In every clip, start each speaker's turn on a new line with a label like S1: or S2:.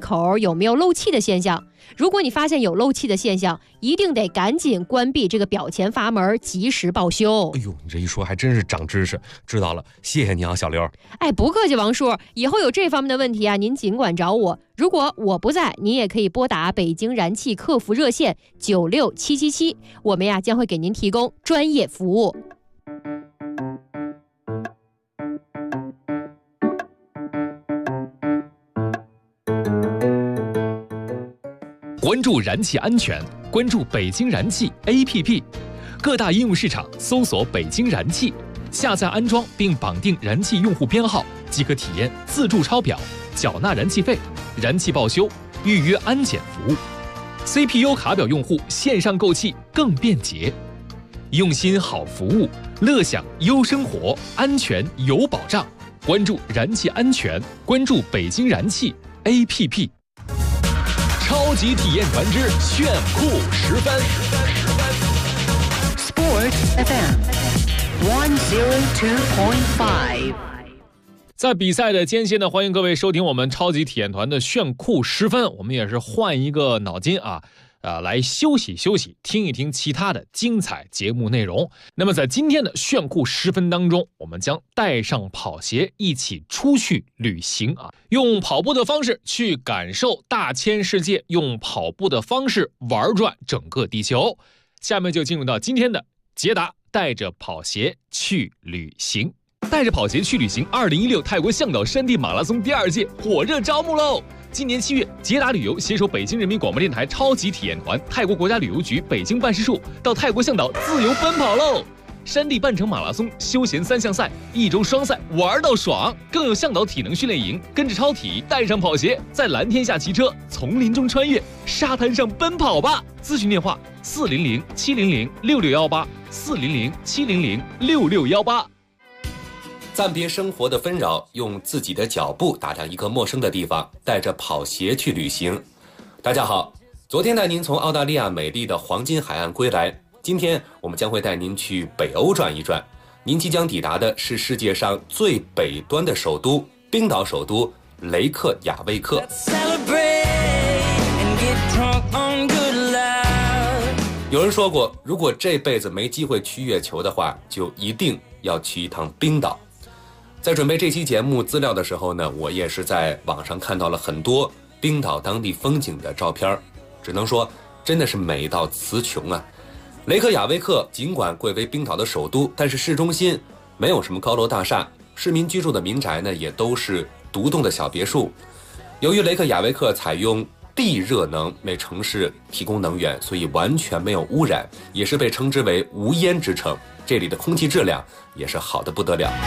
S1: 口有没有漏气的现象。如果你发现有漏气的现象，一定得赶紧关闭这个表前阀门，及时报修。
S2: 哎呦，你这一说还真是长知识，知道了，谢谢你啊，小刘。
S1: 哎，不客气，王叔，以后有这方面的问题啊，您尽管找我。如果我不在，您也可以拨打北京燃气客服热线96777，我们呀将会给您提供专业服务。
S3: 关注燃气安全，关注北京燃气 APP， 各大应用市场搜索北京燃气，下载安装并绑定燃气用户编号，即可体验自助抄表、缴纳燃气费、燃气报修、预约安检服务。CPU 卡表用户线上购气更便捷，用心好服务，乐享优生活，安全有保障。关注燃气安全，关注北京燃气 APP。超级体验团之炫酷10分。
S4: Sport FM 102.5。
S3: 在比赛的间歇呢，欢迎各位收听我们超级体验团的炫酷10分。我们也是换一个脑筋啊，来休息休息，听一听其他的精彩节目内容。那么在今天的炫酷10分当中，我们将带上跑鞋一起出去旅行啊，用跑步的方式去感受大千世界，用跑步的方式玩转整个地球。下面就进入到今天的捷达带着跑鞋去旅行。带着跑鞋去旅行2016泰国向导山地马拉松第2届火热招募喽！今年7月，捷达旅游携手北京人民广播电台超级体验团、泰国国家旅游局北京办事处到泰国向导自由奔跑喽！山地半程马拉松、休闲3项赛、1周双赛，玩到爽！更有向导体能训练营，跟着超体，带上跑鞋，在蓝天下骑车，丛林中穿越，沙滩上奔跑吧！咨询电话400-700-6618，400-700-6618。
S2: 暂别生活的纷扰，用自己的脚步打量一个陌生的地方，带着跑鞋去旅行。大家好，昨天带您从澳大利亚美丽的黄金海岸归来，今天我们将会带您去北欧转一转。您即将抵达的是世界上最北端的首都——冰岛首都雷克雅未克。有人说过，如果这辈子没机会去月球的话，就一定要去一趟冰岛。在准备这期节目资料的时候呢，我也是在网上看到了很多冰岛当地风景的照片，只能说真的是美到词穷啊。雷克雅未克尽管贵为冰岛的首都，但是市中心没有什么高楼大厦，市民居住的民宅呢也都是独栋的小别墅。由于雷克雅未克采用地热能为城市提供能源，所以完全没有污染，也是被称之为无烟之城。这里的空气质量也是好得不得了。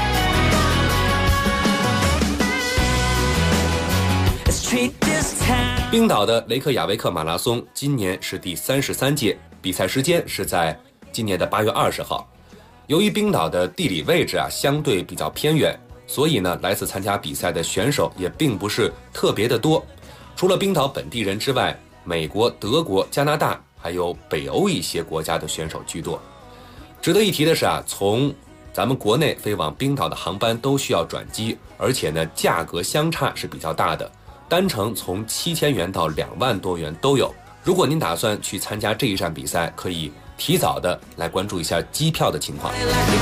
S2: 冰岛的雷克雅未克马拉松今年是第33届，比赛时间是在今年的8月20号。由于冰岛的地理位置相对比较偏远，所以呢来此参加比赛的选手也并不是特别的多。除了冰岛本地人之外，美国、德国、加拿大还有北欧一些国家的选手居多。值得一提的是从咱们国内飞往冰岛的航班都需要转机，而且呢价格相差是比较大的，单程从7000元到2万多元都有。如果您打算去参加这一站比赛，可以提早的来关注一下机票的情况。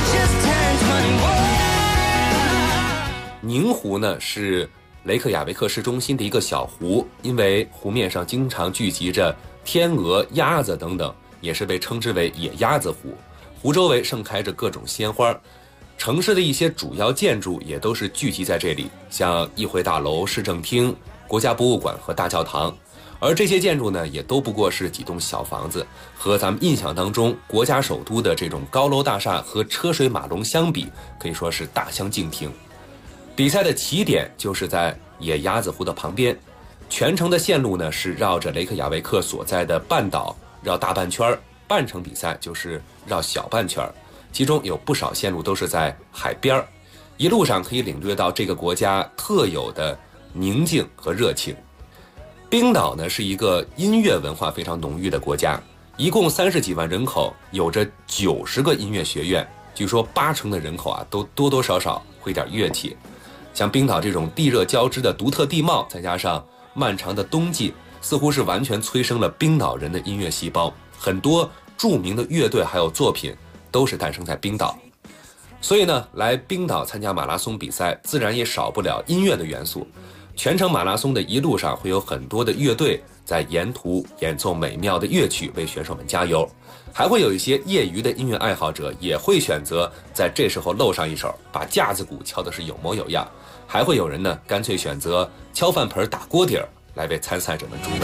S2: 宁湖呢是雷克雅未克市中心的一个小湖，因为湖面上经常聚集着天鹅、鸭子等等，也是被称之为野鸭子湖。湖周围盛开着各种鲜花，城市的一些主要建筑也都是聚集在这里，像议会大楼、市政厅、国家博物馆和大教堂。而这些建筑呢，也都不过是几栋小房子，和咱们印象当中国家首都的这种高楼大厦和车水马龙相比，可以说是大相径庭。比赛的起点就是在野鸭子湖的旁边，全程的线路呢是绕着雷克雅未克所在的半岛绕大半圈，半程比赛就是绕小半圈，其中有不少线路都是在海边，一路上可以领略到这个国家特有的宁静和热情。冰岛呢是一个音乐文化非常浓郁的国家，一共30几万人口，有着90个音乐学院，据说80%的人口都多多少少会点乐器。像冰岛这种地热交织的独特地貌，再加上漫长的冬季似乎是完全催生了冰岛人的音乐细胞，很多著名的乐队还有作品都是诞生在冰岛。所以呢，来冰岛参加马拉松比赛，自然也少不了音乐的元素。全程马拉松的一路上会有很多的乐队在沿途演奏美妙的乐曲为选手们加油，还会有一些业余的音乐爱好者也会选择在这时候露上一手，把架子鼓敲的是有模有样，还会有人呢干脆选择敲饭盆打锅底儿来为参赛者们助威。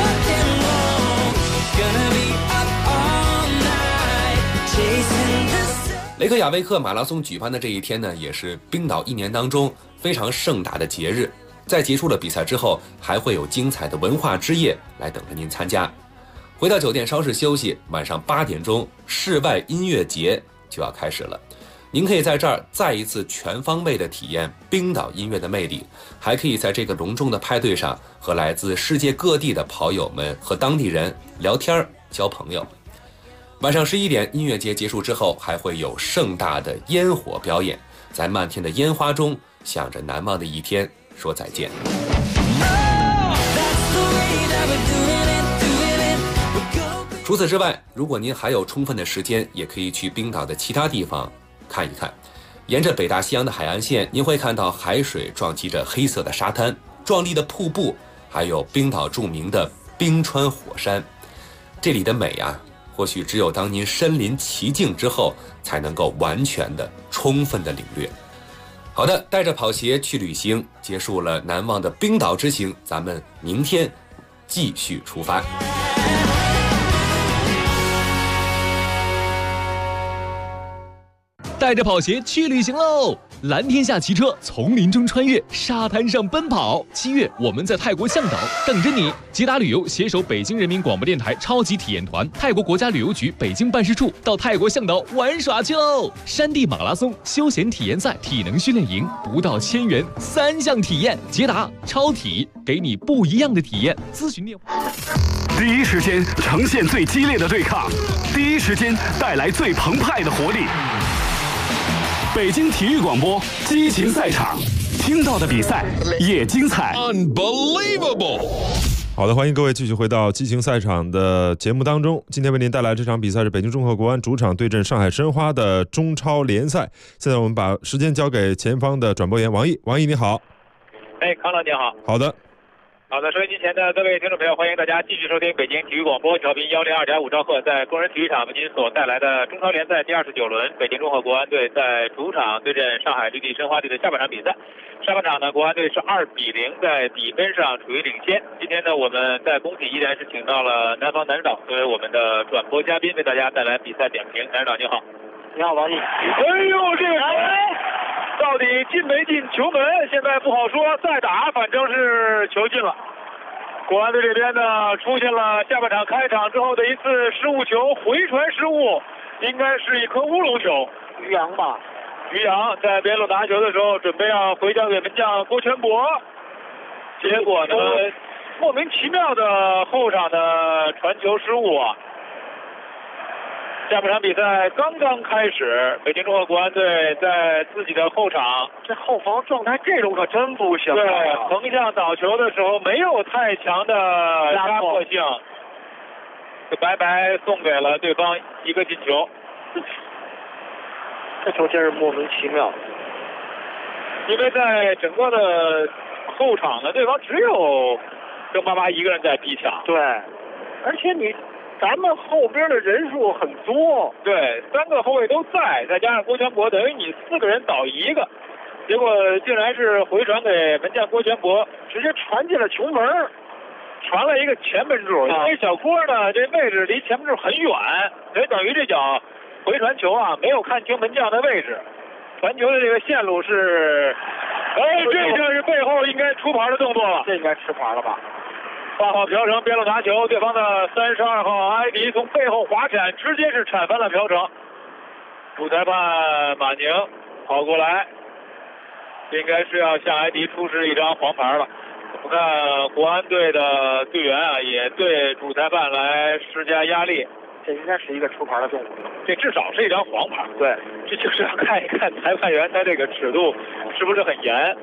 S2: 雷克雅未克马拉松举办的这一天呢，也是冰岛一年当中非常盛大的节日。在结束了比赛之后，还会有精彩的文化之夜来等着您参加。回到酒店稍事休息，晚上8点钟，室外音乐节就要开始了。您可以在这儿再一次全方位的体验冰岛音乐的魅力，还可以在这个隆重的派对上和来自世界各地的跑友们和当地人聊天交朋友。晚上11点，音乐节结束之后，还会有盛大的烟火表演，在漫天的烟花中，向着难忘的一天说再见。除此之外，如果您还有充分的时间，也可以去冰岛的其他地方看一看。沿着北大西洋的海岸线，您会看到海水撞击着黑色的沙滩、壮丽的瀑布，还有冰岛著名的冰川火山。这里的美啊，或许只有当您身临其境之后，才能够完全的、充分的领略。好的，带着跑鞋去旅行，结束了难忘的冰岛之行，咱们明天继续出发。
S3: 带着跑鞋去旅行喽！蓝天下骑车，丛林中穿越，沙滩上奔跑。7月，我们在泰国向导等着你。捷达旅游携手北京人民广播电台超级体验团、泰国国家旅游局北京办事处到泰国向导玩耍去喽！山地马拉松、休闲体验赛、体能训练营，不到1000元，3项体验。捷达超体，给你不一样的体验。咨询电话。
S5: 第一时间呈现最激烈的对抗，第一时间带来最澎湃的活力。北京体育广播激情赛场，听到的比赛也精彩。
S6: Unbelievable！ 好的，欢迎各位继续回到激情赛场的节目当中。今天为您带来这场比赛是北京中赫国安主场对阵上海申花的中超联赛。现在我们把时间交给前方的转播员王毅。王毅你好。
S7: 康乐你好。
S6: 好的。
S7: 好的，收音机前的各位听众朋友，欢迎大家继续收听北京体育广播调频102.5兆赫，在工人体育场为您所带来的中超联赛第29轮，北京中赫国安队在主场对阵上海绿地申花队的下半场比赛。上半场呢，国安队是2-0，在比分上处于领先。今天呢，我们在工体依然是请到了南方南指导作为我们的转播嘉宾，为大家带来比赛点评。南指导你好。
S8: 你好，王毅。
S7: 哎呦，这个到底进没进球门，现在不好说，再打反正是球进了。国安队这边呢，出现了下半场开场之后的一次失误球，回传失误，应该是一颗乌龙球。
S8: 于洋吧，
S7: 于洋在边路拿球的时候，准备要回交给门将郭全博，结果呢，莫名其妙的后场的传球失误啊。下半场比赛刚刚开始，北京中赫国安队在自己的后场，
S8: 这后防状态这种可真不行。
S7: 对，横向倒球的时候没有太强的压迫性，就白白送给了对方一个进球。
S8: 这球真是莫名其妙，
S7: 因为在整个的后场呢，对方只有郑巴巴一个人在逼抢。
S8: 对，而且咱们后边的人数很多，
S7: 对，3个后卫都在，再加上郭全博，等于你4个人倒一个，结果竟然是回传给门将郭全博，
S8: 直接传进了球门，
S7: 传了一个前门柱。因为小郭呢，这位置离前门柱很远，所以等于这脚回传球啊，没有看清门将的位置，传球的这个线路是，这就是背后应该出牌的动作了，
S8: 这应该吃牌了吧
S7: ？8号朴成边路拿球，对方的32号埃迪从背后滑铲，直接是铲翻了朴成。主裁判马宁跑过来，应该是要向埃迪出示一张黄牌了。我看国安队的队员啊，也对主裁判来施加压力。
S8: 这应该是一个出牌的动作，
S7: 这至少是一张黄牌。
S8: 对，
S7: 这就是要看一看裁判员他这个尺度是不是很严。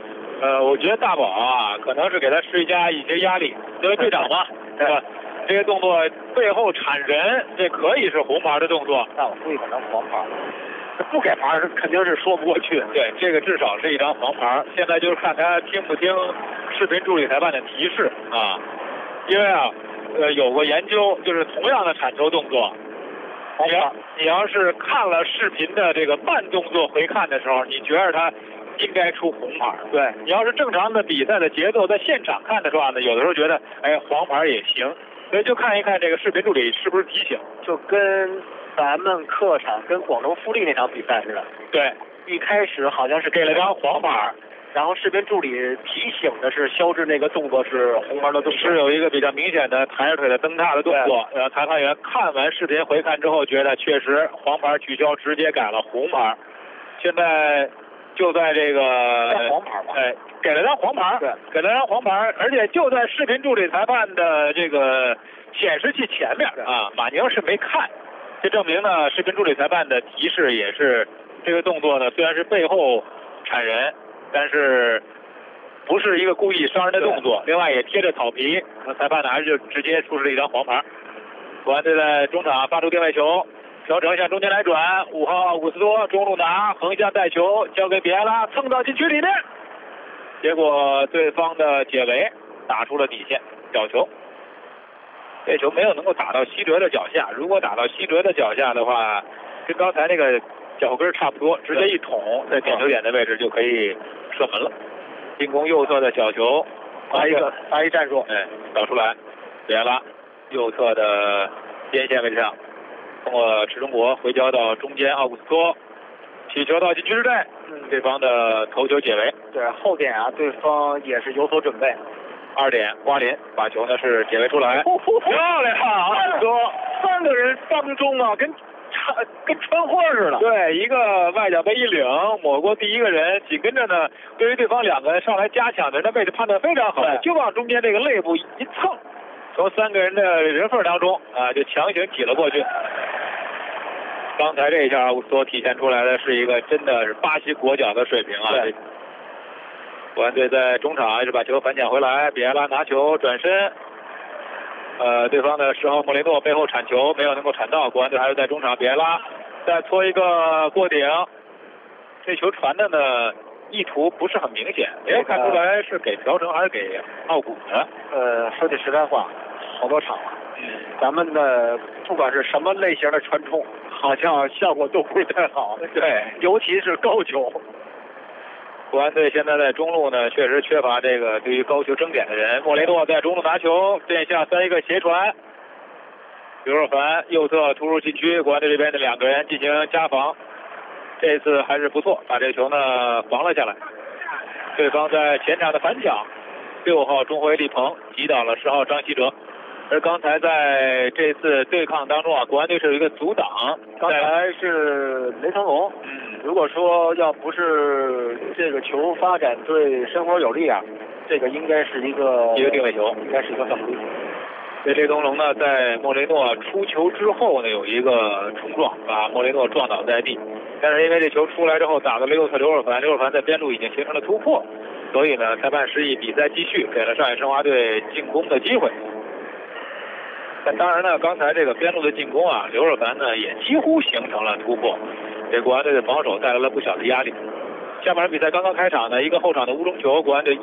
S7: 我觉得大宝啊，可能是给他施加一些压力，因为队长嘛，对吧？这些动作背后铲人，这可以是红牌的动作。
S8: 那我估计可能黄牌，不给牌肯定是说不过去。
S7: 对，这个至少是一张黄牌。现在就是看他听不听视频助理裁判的提示啊，因为啊，有过研究，就是同样的铲球动作，你要是看了视频的这个慢动作回看的时候，你觉得他应该出红牌。对，你要是正常的比赛的节奏，在现场看的话呢，有的时候觉得哎黄牌也行，所以就看一看这个视频助理是不是提醒，
S8: 就跟咱们客场跟广州富力那场比赛似的。
S7: 对，
S8: 一开始好像是给了张黄牌，然后视频助理提醒的是肖智那个动作是红牌的动作，
S7: 是有一个比较明显的抬着腿的蹬踏的动作。裁判员看完视频回看之后，觉得确实黄牌取消，直接改了红牌。现在就在这个
S8: 黄牌吧，
S7: 哎，给了张黄牌，对，给了张黄牌，而且就在视频助理裁判的这个显示器前面啊，马宁是没看，这证明呢，视频助理裁判的提示也是这个动作呢，虽然是背后铲人，但是不是一个故意伤人的动作，另外也贴着草皮，那裁判呢还是就直接出示了一张黄牌。国安队在中场发出定位球。调整向中间来转，5号奥古斯多中路拿，横向带球交给比埃拉，蹭到禁区里面，结果对方的解围打出了底线，角球。这球没有能够打到西哲的脚下，如果打到西哲的脚下的话，跟刚才那个脚跟差不多，直接一捅在点球点的位置就可以射门了。进攻右侧的角球，
S8: 发一战术，
S7: 哎，导出来，比埃拉右侧的边线位置上。通过池中国回交到中间，奥古斯托起球到禁区之内，对方的头球解围。
S8: 对，后点啊，对方也是有所准备。
S7: 2点，瓜林把球呢是解围出来，漂亮啊！
S8: 三个人当中啊，跟穿花似的。
S7: 对，一个外脚背一领抹过第一个人，紧跟着呢，对于对方2个人上来加强的人的位置判断非常好，就往中间这个肋部一蹭。从3个人的人缝当中啊，就强行挤了过去。刚才这一下，奥古斯托体现出来的是一个真的是巴西国脚的水平啊！国安队在中场一直把球反抢回来，比埃拉拿球转身，对方的10号莫雷诺背后铲球没有能够铲到，国安队还是在中场，比埃拉再搓一个过顶，这球传的呢意图不是很明显，没看出来是给朴成还是给奥古的。
S8: 说句实在话，好多场了，咱们的不管是什么类型的传冲，好像效果都不是太好。
S7: 对，
S8: 尤其是高球。
S7: 国安队现在在中路呢，确实缺乏这个对于高球争点的人。莫雷诺在中路拿球，变向塞一个斜传，刘若凡右侧突入禁区，国安队这边的2个人进行加防，这次还是不错，把这个球呢防了下来。对方在前场的反抢，6号中后卫力鹏击倒了10号张稀哲。而刚才在这次对抗当中啊，国安队是有一个阻挡，
S8: 刚才是雷腾龙。如果说要不是这个球发展对申花有利啊，这个应该是一个
S7: 定位球，
S8: 应该是一个胜利。
S7: 雷腾龙呢，在莫雷诺出球之后呢，有一个冲撞，把莫雷诺撞倒在地。但是因为这球出来之后打到了右侧刘若凡，刘若凡在边路已经形成了突破，所以呢，裁判示意比赛继续，给了上海申花队进攻的机会。但当然呢，刚才这个边路的进攻啊，刘若凡呢也几乎形成了突破，给国安队的防守带来了不小的压力。下半场比赛刚刚开场呢，一个后场的乌龙球，国安队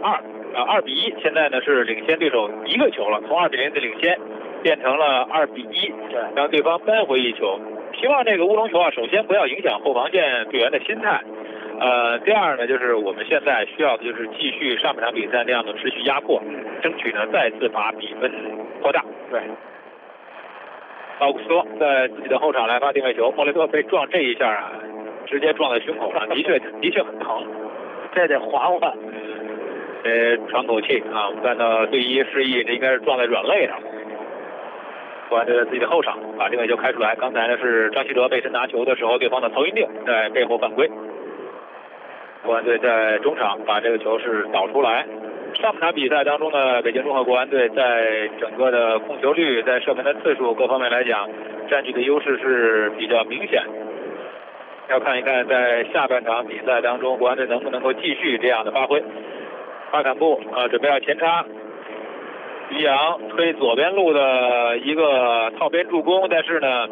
S7: 1-2，2比1，现在呢是领先对手1个球了，从2比0的领先变成了2比1，让对方扳回1球。希望这个乌龙球啊，首先不要影响后防线队员的心态。第二呢，就是我们现在需要的就是继续上半场比赛那样的持续压迫，争取呢再次把比分扩大。对，奥古斯托在自己的后场来发定位球，莫雷诺被撞这一下啊，直接撞在胸口上，的确很疼，
S8: 这得缓缓。
S7: 喘口气啊，我们看到队医示意，这应该是撞在软肋上。国安队在自己的后场把定位球开出来，刚才呢是张稀哲背身拿球的时候，对方的曹云定在背后犯规。国安队在中场把这个球是导出来。上半场比赛当中呢，北京中赫国安队在整个的控球率、在射门的次数各方面来讲，占据的优势是比较明显。 要看一看在下半场比赛当中，国安队能不能够继续这样的发挥。巴坎布准备要前插，于洋推左边路的一个套边助攻，但是呢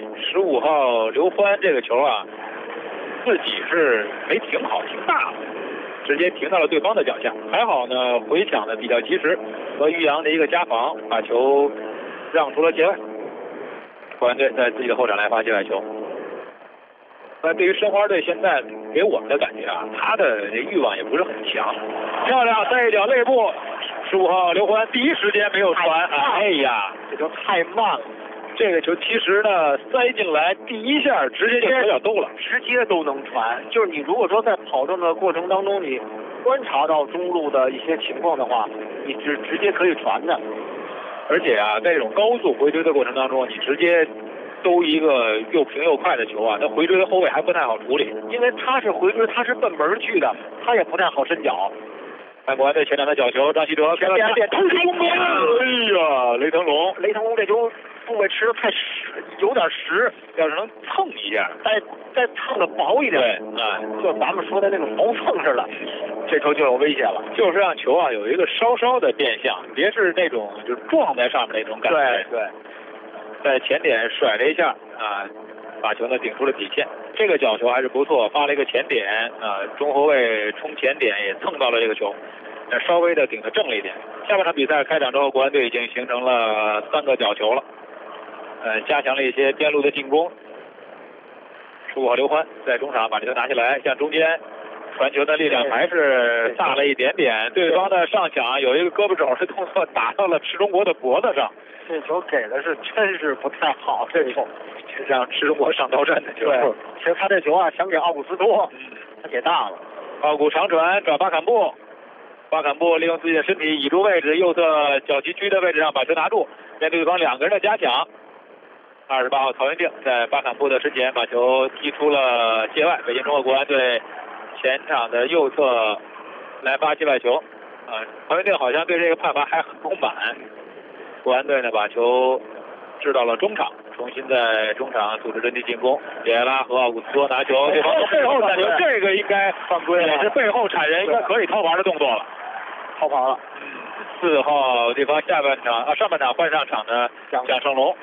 S7: ，15号刘欢这个球啊，自己是没停好，停大了，直接停到了对方的脚下。还好呢，回抢的比较及时，和于洋的一个加防，把球让出了界外。国安队在自己的后场来发界外球。那对于申花队现在给我们的感觉啊，他的欲望也不是很强。漂亮带一脚肋部，15号刘欢第一时间没有传，哎呀，这球太慢了。这个球其实呢塞进来第一下直接就左脚兜了，
S8: 直接都能传。就是你如果说在跑动的过程当中，你观察到中路的一些情况的话，你直接可以传的。
S7: 而且啊，在这种高速回追的过程当中，你直接兜一个又平又快的球啊，那回追的后卫还不太好处理，
S8: 因为他是回追，他是奔门去的，他也不太好伸脚。
S7: 看国安队前场的角球，张稀哲前点突攻门，哎呀，雷腾龙这球部位吃的太实，有点实，要是能蹭一下，再蹭的薄一点，对，就咱们说的那种毛蹭似的，这球就有危险了。就是让球啊有一个稍稍的变向，别是那种就是撞在上面那种感觉。对，在前点甩了一下啊，把球呢顶出了底线。这个角球还是不错，发了一个前点啊，中后卫冲前点也蹭到了这个球，稍微的顶得正了一点。下半场比赛开场之后，国安队已经形成了3个角球了，加强了一些边路的进攻。15号刘欢在中场把这球拿下来，向中间传球的力量还是大了一点点。对方的上抢有一个胳膊肘的动作打到了池中国的脖子上，这球给的是真是不太好，这球让池中国上刀山的球。对，其实他这球啊想给奥古斯托，他给大了。奥古长传转巴坎布，巴坎布利用自己的身体倚住位置，右侧脚旗区的位置上把球拿住，面对对方2个人的加抢。28号曹云定在巴坎布的身前把球踢出了界外，北京中国国安队前场的右侧来发界外球。曹云定好像对这个判罚还很不满。国安队呢把球掷到了中场，重新在中场组织阵地进攻。比埃拉和奥古斯托拿球，对方背后铲球，这个应该犯规了，也是背后铲人，应该可以掏牌的动作了，掏牌了。4号对方上半场换上场的蒋胜龙。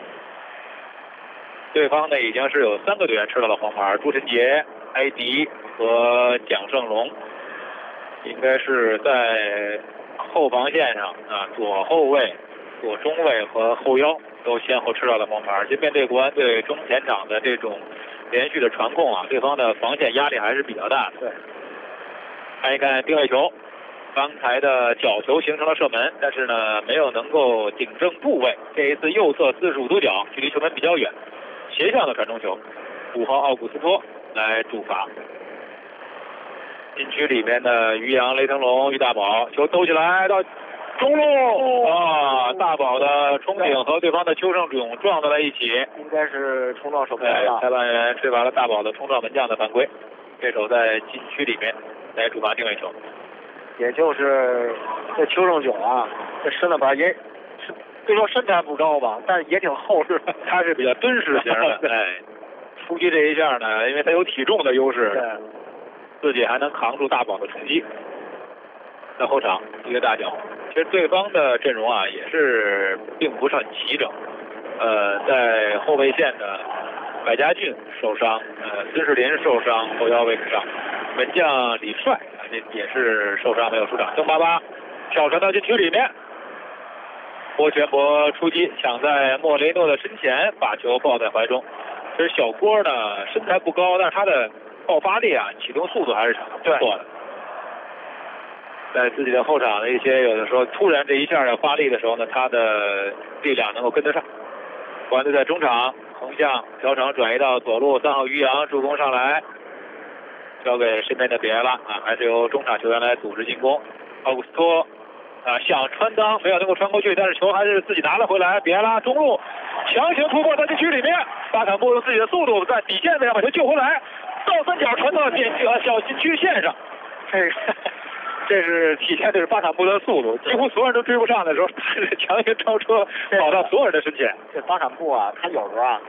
S7: 对方呢已经是有3个队员吃到了黄牌，朱晨杰、埃迪和蒋胜龙，应该是在后防线上啊，左后卫、左中卫和后腰都先后吃到了黄牌。就面对国安队中前场的这种连续的传控啊，对方的防线压力还是比较大的。对，看一看定位球，刚才的角球形成了射门，但是呢没有能够顶正部位。这一次右侧45度角，距离球门比较远。斜向的传中球，5号奥古斯托来主罚。禁区里面的于洋、雷腾龙、于大宝，球兜起来到中路啊，大宝的冲顶和对方的邱胜炯撞在了一起，应该是冲撞守门员。裁判员吹罚了大宝的冲撞门将的犯规，这手在禁区里面来主罚定位球。也就是这邱胜炯啊，这身板也。虽说身材不高吧，但是也挺厚实，他是比较敦实型的。哎，出击这一下呢，因为他有体重的优势，自己还能扛住大宝的冲击。在后场一个大脚，其实对方的阵容啊也是并不是很齐整。在后卫线的百家俊受伤，孙世林受伤，后腰位置上，门将李帅这也是受伤没有出场。邓巴巴跳传到禁区里面。郭全博出击，抢在莫雷诺的身前，把球抱在怀中。其实小郭呢身材不高，但是他的爆发力啊、启动速度还是不错的。在自己的后场的一些有的时候突然这一下要发力的时候呢，他的力量能够跟得上。国安队在中场横向调整转移到左路，3号于洋助攻上来，交给身边的比埃拉啊，还是由中场球员来组织进攻。奥古斯托。想穿裆没有能够穿过去，但是球还是自己拿了回来。比埃拉中路强行突破在禁区里面，巴坎布用自己的速度在底线位上把球救回来，倒三角传到小禁区线上。这是体现的是巴坎布的速度，几乎所有人都追不上的时候，他是强行超车跑到所有人的身前。这巴坎布啊，他有时候啊，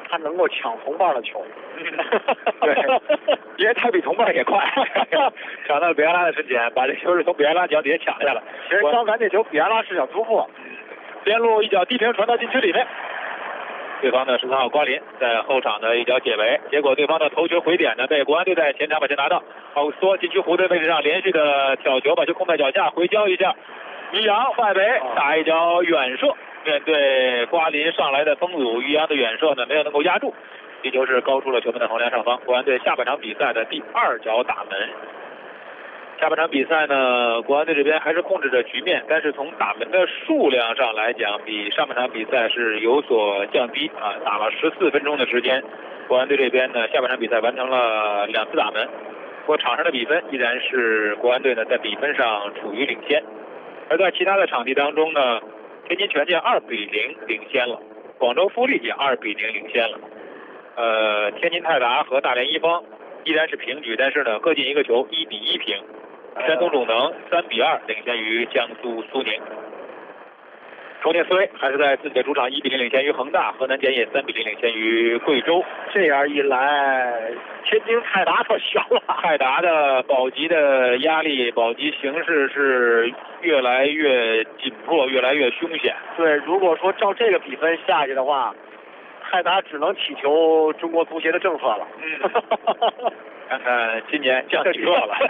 S8: 他能够抢同伴的球。
S7: 对，因为他比同伴也快，抢到比埃拉的身前，把这球是从比埃拉脚底下抢下来。
S8: 其实刚才那球比埃拉是想突破，
S7: 边路一脚低平传到禁区里面。对方的13号瓜林在后场的一脚解围，结果对方的头球回点呢被国安队在前场把球拿到，奥古斯托禁区弧的位置上连续的挑球，把球控在脚下，回交一下，于洋外围打一脚远射，面对瓜林上来的封阻，于洋的远射呢没有能够压住，这球是高出了球门的横梁上方。国安队下半场比赛的第2脚打门。下半场比赛呢，国安队这边还是控制着局面，但是从打门的数量上来讲，比上半场比赛是有所降低啊，打了14分钟的时间。国安队这边呢，下半场比赛完成了2次打门，不过场上的比分依然是国安队呢在比分上处于领先。而在其他的场地当中呢，天津权健2比0领先了，广州富力也2比0领先了。天津泰达和大连一方依然是平局，但是呢各进一个球，1比1平。山东鲁能3比2领先于江苏苏宁。重庆斯威还是在自己的主场1比0领先于恒大，河南建业3比0领先于贵州。
S8: 这样一来，天津泰达可悬了。
S7: 泰达的保级的压力、保级形势是越来越紧迫，越来越凶险。
S8: 对，如果说照这个比分下去的话，泰达只能祈求中国足协的政策了。
S7: 看看今年降几个了。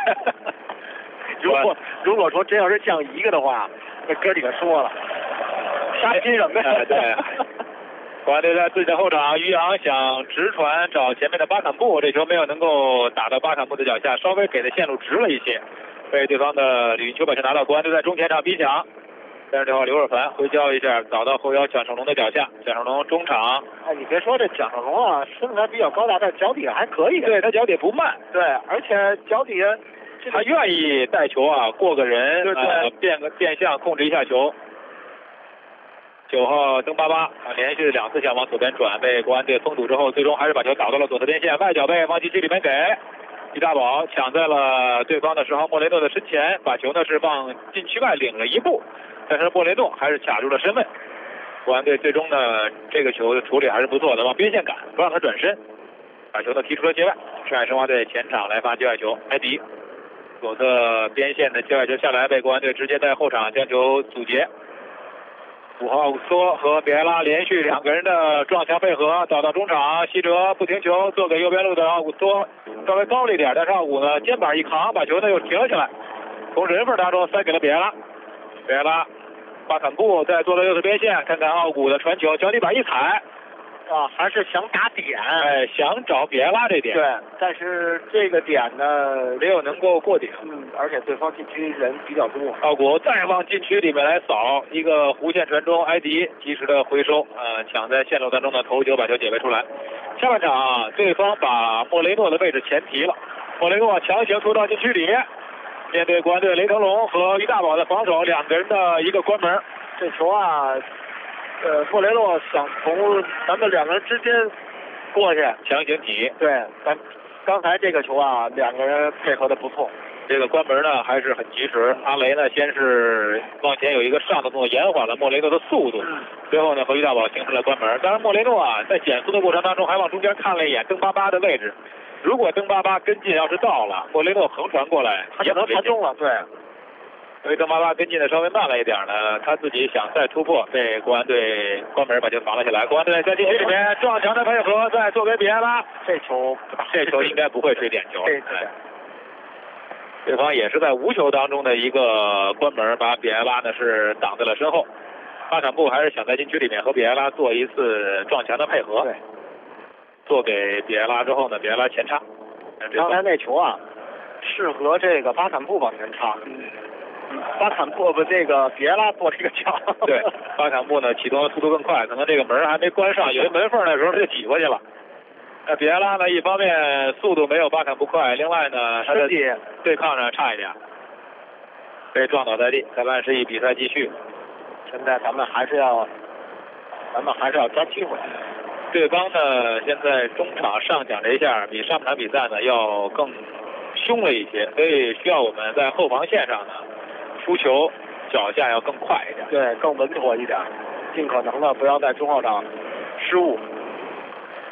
S8: 如果说真要是降1个的话，那哥几个说了，瞎拼什么呀？
S7: 对。国安队在自己的后场，于洋想直传找前面的巴坎布，这球没有能够打到巴坎布的脚下，稍微给的线路直了一些，被对方的李云秋把球拿到。国安队在中前场逼抢，36号刘若凡回交一下，找到后腰蒋胜龙的脚下，蒋胜龙中场。
S8: 哎，你别说这蒋胜龙啊，身材比较高大，但脚底下还可以。
S7: 对，他脚底不慢。
S8: 对，而且脚底下。
S7: 他愿意带球啊，过个人，变向控制一下球。9号登巴巴连续2次想往左边转，被国安队封堵之后，最终还是把球打到了左侧边线，外脚背往禁区里面给于大宝抢在了对方的10号莫雷诺的身前，把球呢是往禁区外领了一步，但是莫雷诺还是卡住了身位。国安队最终呢这个球的处理还是不错的，往边线赶，不让他转身，把球呢踢出了界外。上海申花队前场来发界外球，埃迪。左侧边线的界外球下来，被国安队直接在后场将球阻截。5号奥古斯托和比埃拉连续2个人的撞墙配合，倒到中场，西哲不停球，做给右边路的奥古斯托，稍微高了一点，但是奥古呢肩膀一扛，把球呢又停了下来，从人缝当中塞给了比埃拉。比埃拉巴坎布再做到右侧边线，看看奥古的传球，脚底板一踩。
S8: 还是想打点，
S7: 想找比埃拉这点，
S8: 对，但是这个点呢
S7: 没有能够过顶，
S8: 而且对方禁区人比较多。
S7: 奥古再往禁区里面来扫一个弧线传中，埃迪及时的回收，抢在线路当中的头球把球解围出来。下半场对方把莫雷诺的位置前提了，莫雷诺强行突到禁区里面，面对国安队雷腾龙和于大宝的防守，2个人的一个关门，
S8: 这球啊。莫雷诺想从咱们2个人之间过去
S7: 强行挤，
S8: 对，刚才这个球啊，2个人配合的不错。
S7: 这个关门呢还是很及时，阿雷呢先是往前有一个上的动作，延缓了莫雷诺的速度，最后呢和于大宝形成了关门。当然莫雷诺啊在减速的过程当中还往中间看了一眼登巴巴的位置，如果登巴巴跟进要是到了，莫雷诺横传过来
S8: 他就能传中了，对。
S7: 所以登巴巴跟进的稍微慢了一点呢，他自己想再突破，被国安队关门把球防了下来。国安队在禁区里面撞墙的配合，再做给比埃拉，这球应该不会吹点球。对方也是在无球当中的一个关门，把比埃拉呢是挡在了身后。巴坎布还是想在禁区里面和比埃拉做一次撞墙的配合，对，做给比埃拉之后呢，比埃拉前插。
S8: 刚才那球啊，适合这个巴坎布往前插。巴坎布这个比埃拉做这个墙，
S7: 对，巴坎布呢启动的速度更快，可能这个门还没关上，有一门缝的时候他就挤过去了。比埃拉呢，一方面速度没有巴坎布快，另外呢他的对抗上差一点，被撞倒在地。裁判示意比赛继续。
S8: 现在咱们还是要抓机会。
S7: 对方呢现在中场上抢这一下比上半场比赛呢要更凶了一些，所以需要我们在后防线上呢出球脚下要更快一点，
S8: 对，更稳妥一点，尽可能的不要在中后场失误。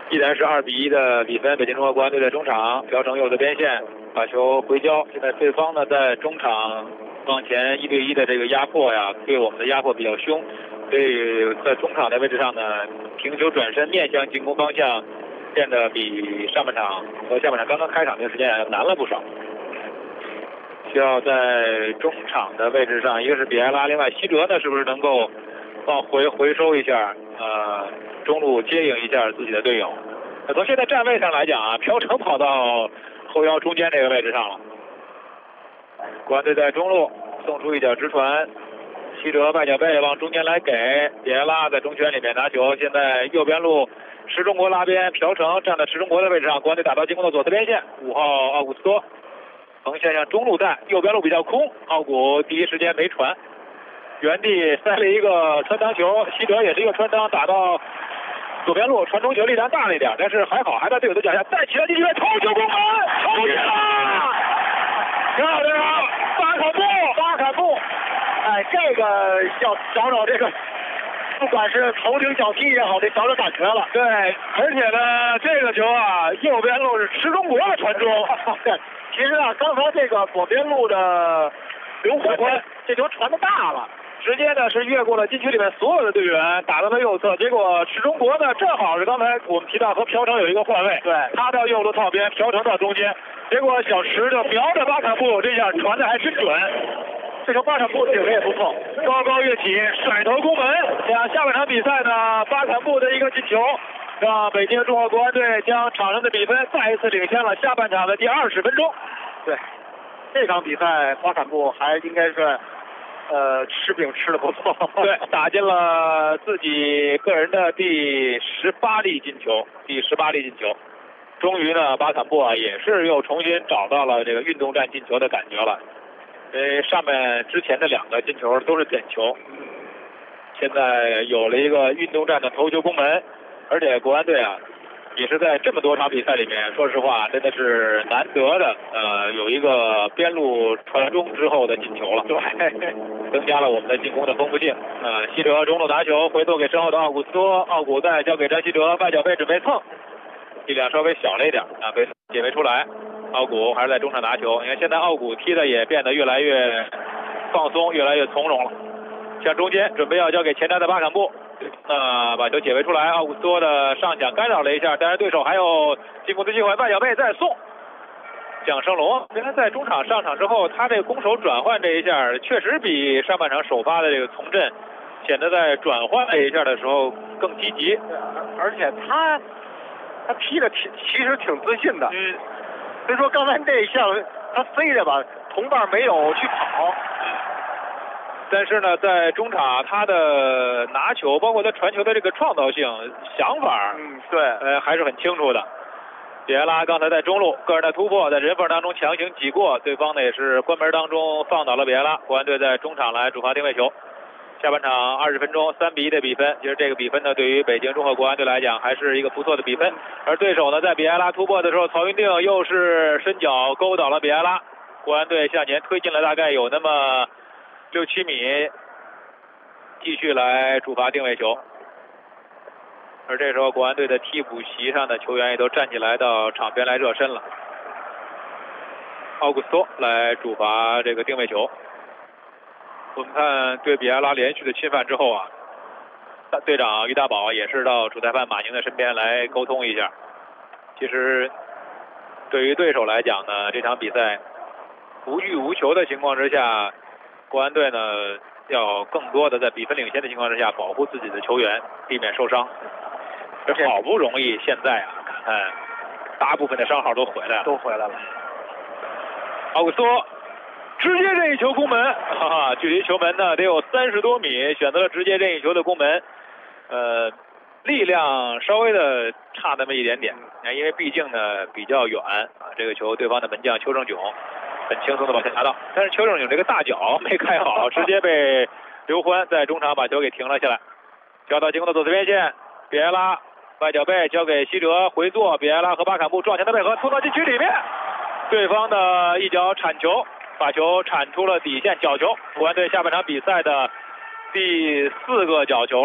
S7: 依然是2-1的比分。北京中赫国安队在中场，朴成右侧边线把球回交。现在对方呢在中场往前1对1的这个压迫呀，对我们的压迫比较凶，所以在中场的位置上呢，停球转身面向进攻方向，变得比上半场和下半场刚刚开场的时间难了不少。需要在中场的位置上，一个是比埃拉，另外西哲呢是不是能够往回收一下，中路接应一下自己的队友。从现在站位上来讲啊，朴成跑到后腰中间这个位置上了。国安队在中路送出一脚直传，西哲外脚背往中间来给比埃拉，在中圈里面拿球。现在右边路石中国拉边，朴成站在石中国的位置上，国安队打到进攻的左侧边线，5号奥古斯托横线向中路带，右边路比较空，奥古第一时间没传，原地塞了一个穿裆球，西哲也是一个穿裆打到左边路，传中球力量大了一点，但是还好还在队友的脚下，再起来进去头球攻门，冲进了，漂亮，巴坎布，哎，这个要找这个，不管是头顶脚踢也好，得找感觉了。对，而且呢，这个球啊，右边路是石中国的传中。对，其实啊，刚才这个左边路的刘欢，这球传的大了。直接呢是越过了禁区里面所有的队员，打到了右侧。结果石中国呢正好是刚才我们提到和朴成有一个换位，对，他到右路套边，朴成到中间。结果小石就瞄着巴坎布，这下传的还真准。这球巴坎布顶的也不错，高高跃起，甩头攻门。下半场比赛呢，巴坎布的一个进球，让北京中赫国安队将场上的比分再一次领先了下半场的第20分钟。对，这场比赛巴坎布还应该是。吃饼吃的不错，对，打进了自己个人的第18粒进球，终于呢，巴坎布啊也是又重新找到了这个运动战进球的感觉了。上面之前的2个进球都是点球，现在有了一个运动战的头球攻门，而且国安队啊也是在这么多场比赛里面，说实话真的是难得的，有一个边路传中之后的进球了，对，增加了我们的进攻的丰富性。西哲中路拿球回头给身后的奥古斯托，奥古再交给张西哲，外脚背准备蹭，力量稍微小了一点啊，被解围出来。奥古还是在中场拿球，你看现在奥古踢的也变得越来越放松，越来越从容了。向中间准备要交给前插的巴坎布。把球解围出来，奥古斯托的上抢干扰了一下，但是对手还有进攻的机会，外脚背再送。蒋胜龙原来在中场上场之后，他这个攻守转换这一下，确实比上半场首发的这个从振显得在转换这一下的时候更积极，
S8: 而且他踢的其实挺自信的。所以说刚才这一下他飞着吧，同伴没有去跑。
S7: 但是呢，在中场他的拿球，包括他传球的这个创造性、想法，对，还是很清楚的。比埃拉刚才在中路个人的突破，在人缝当中强行挤过，对方呢也是关门当中放倒了比埃拉。国安队在中场来主罚定位球。下半场20分钟3-1的比分，其实这个比分呢，对于北京中赫国安队来讲还是一个不错的比分。而对手呢，在比埃拉突破的时候，曹云定又是伸脚勾倒了比埃拉，国安队向前推进了大概有那么6-7米，继续来主罚定位球。而这时候国安队的替补席上的球员也都站起来到场边来热身了。奥古斯托来主罚这个定位球。我们看对比埃拉连续的侵犯之后啊，队长于大宝也是到主裁判马宁的身边来沟通一下。其实对于对手来讲呢，这场比赛无欲无求的情况之下，国安队呢要更多的在比分领先的情况之下保护自己的球员，避免受伤。这好不容易现在啊，大部分的伤号都回来了。奥古斯托直接任意球攻门，距离球门呢得有30多米，选择了直接任意球的攻门。力量稍微的差那么一点点，因为毕竟呢比较远啊。这个球对方的门将邱正炯很轻松的把球拿到，但是邱正炯这个大脚没开好，直接被刘欢在中场把球给停了下来。交到进攻的左侧边线，比埃拉外脚背交给西哲回做，比埃拉和巴坎布撞墙的配合，突到禁区里面，对方的一脚铲球，把球铲出了底线，角球。国安队下半场比赛的第4个角球了。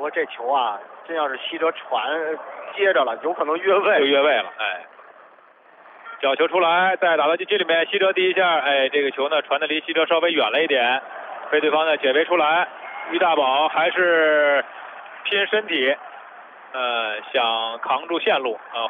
S8: 说这球啊，真要是西哲传接着了，有可能越位，
S7: 就越位了。哎，角球出来，再打到禁区里面，西哲第一下，哎，这个球呢传的离西哲稍微远了一点，被对方呢解围出来。于大宝还是拼身体，想扛住线路啊。